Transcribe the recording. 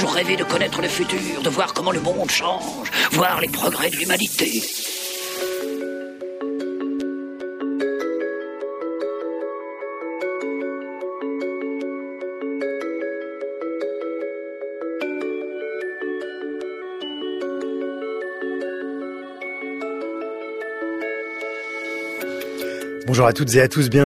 toujours rêvé de connaître le futur, de voir comment le monde change, voir les progrès de l'humanité. Bonjour à toutes et à tous,